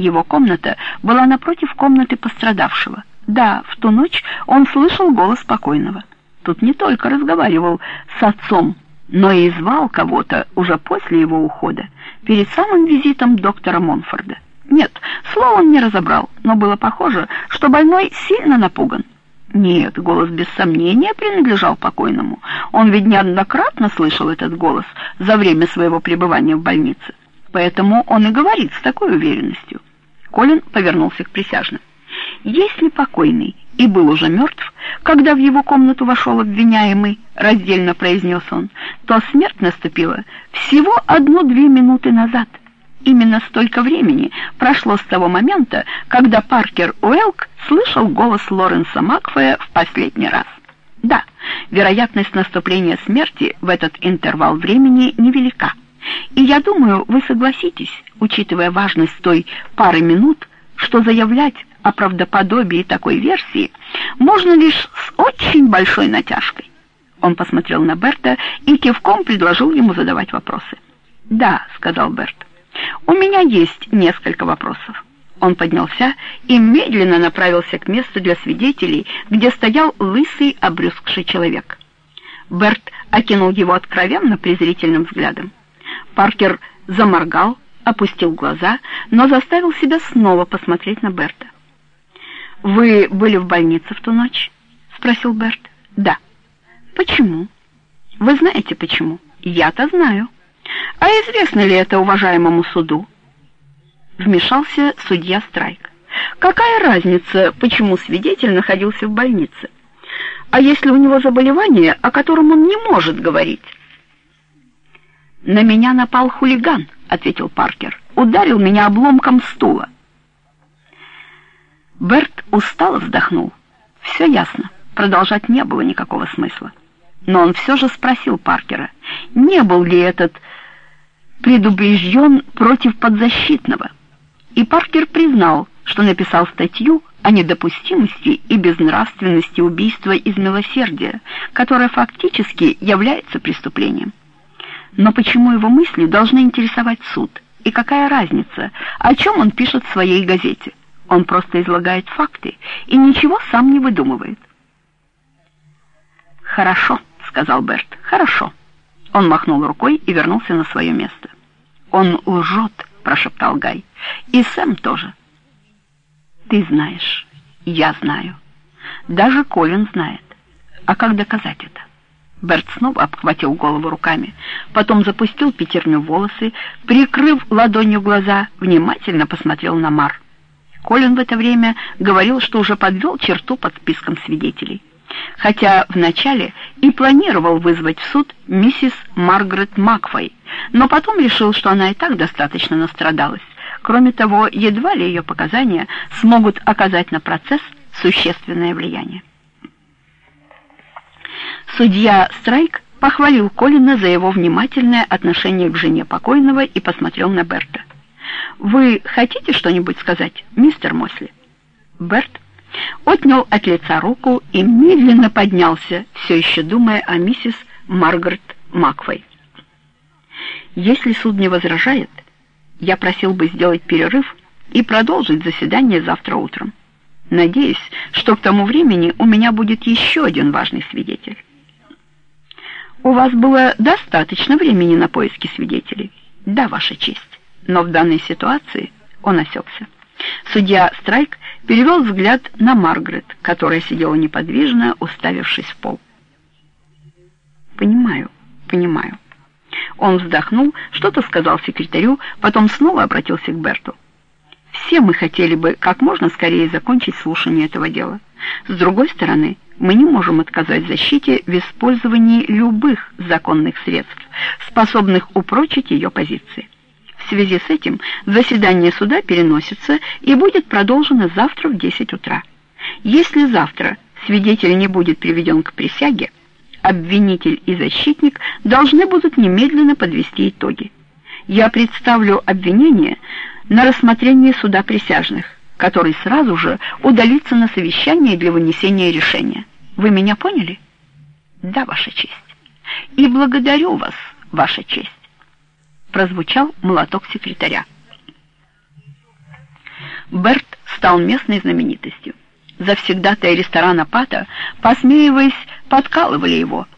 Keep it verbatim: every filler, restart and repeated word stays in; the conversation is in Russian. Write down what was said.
Его комната была напротив комнаты пострадавшего. Да, в ту ночь он слышал голос покойного. Тут не только разговаривал с отцом, но и звал кого-то уже после его ухода, перед самым визитом доктора Монфорда. Нет, слова он не разобрал, но было похоже, что больной сильно напуган. Нет, голос без сомнения принадлежал покойному. Он ведь неоднократно слышал этот голос за время своего пребывания в больнице. Поэтому он и говорит с такой уверенностью. Колин повернулся к присяжным. Если покойный и был уже мертв, когда в его комнату вошел обвиняемый, раздельно произнес он, то смерть наступила всего одну-две минуты назад. Именно столько времени прошло с того момента, когда Паркер Уэлк слышал голос Лоренса Макфея в последний раз. Да, вероятность наступления смерти в этот интервал времени невелика. И я думаю, вы согласитесь, учитывая важность той пары минут, что заявлять о правдоподобии такой версии можно лишь с очень большой натяжкой. Он посмотрел на Берта и кивком предложил ему задавать вопросы. «Да», — сказал Берт, — «у меня есть несколько вопросов». Он поднялся и медленно направился к месту для свидетелей, где стоял лысый, обрюзгший человек. Берт окинул его откровенно презрительным взглядом. Паркер заморгал, опустил глаза, но заставил себя снова посмотреть на Берта. «Вы были в больнице в ту ночь?» — спросил Берт. «Да». «Почему?» «Вы знаете, почему?» «Я-то знаю». «А известно ли это уважаемому суду?» Вмешался судья Страйк. «Какая разница, почему свидетель находился в больнице? А если у него заболевание, о котором он не может говорить?» «На меня напал хулиган», — ответил Паркер. «Ударил меня обломком стула». Берт устало вздохнул. Все ясно, продолжать не было никакого смысла. Но он все же спросил Паркера, не был ли этот предубежден против подзащитного. И Паркер признал, что написал статью о недопустимости и безнравственности убийства из милосердия, которое фактически является преступлением. Но почему его мысли должны интересовать суд? И какая разница, о чем он пишет в своей газете? Он просто излагает факты и ничего сам не выдумывает. «Хорошо», — сказал Берт, — «хорошо». Он махнул рукой и вернулся на свое место. «Он лжет», — прошептал Гай, — «и Сэм тоже». «Ты знаешь, я знаю. Даже Колин знает. А как доказать это?» Берт снова обхватил голову руками, потом запустил пятерню в волосы, прикрыв ладонью глаза, внимательно посмотрел на Мар. Колин в это время говорил, что уже подвел черту под списком свидетелей, хотя вначале и планировал вызвать в суд миссис Маргарет Макфей, но потом решил, что она и так достаточно настрадалась. Кроме того, едва ли ее показания смогут оказать на процесс существенное влияние. Судья Страйк похвалил Колина за его внимательное отношение к жене покойного и посмотрел на Берта. «Вы хотите что-нибудь сказать, мистер Мосли?» Берт отнял от лица руку и медленно поднялся, все еще думая о миссис Маргарет Макфей. «Если суд не возражает, я просил бы сделать перерыв и продолжить заседание завтра утром. Надеюсь, что к тому времени у меня будет еще один важный свидетель». «У вас было достаточно времени на поиски свидетелей?» «Да, Ваша честь. Но в данной ситуации...» Он осекся. Судья Страйк перевел взгляд на Маргарет, которая сидела неподвижно, уставившись в пол. «Понимаю, понимаю». Он вздохнул, что-то сказал секретарю, потом снова обратился к Берту. «Все мы хотели бы как можно скорее закончить слушание этого дела. С другой стороны, мы не можем отказать защите в использовании любых законных средств, способных упрочить ее позиции. В связи с этим заседание суда переносится и будет продолжено завтра в десять утра. Если завтра свидетель не будет приведен к присяге, обвинитель и защитник должны будут немедленно подвести итоги. Я представлю обвинение на рассмотрение суда присяжных, который сразу же удалится на совещание для вынесения решения. Вы меня поняли?» «Да, Ваша честь». «И благодарю вас, Ваша честь». Прозвучал молоток секретаря. Берт стал местной знаменитостью. Завсегдатаи ресторана Пата, посмеиваясь, подкалывали его.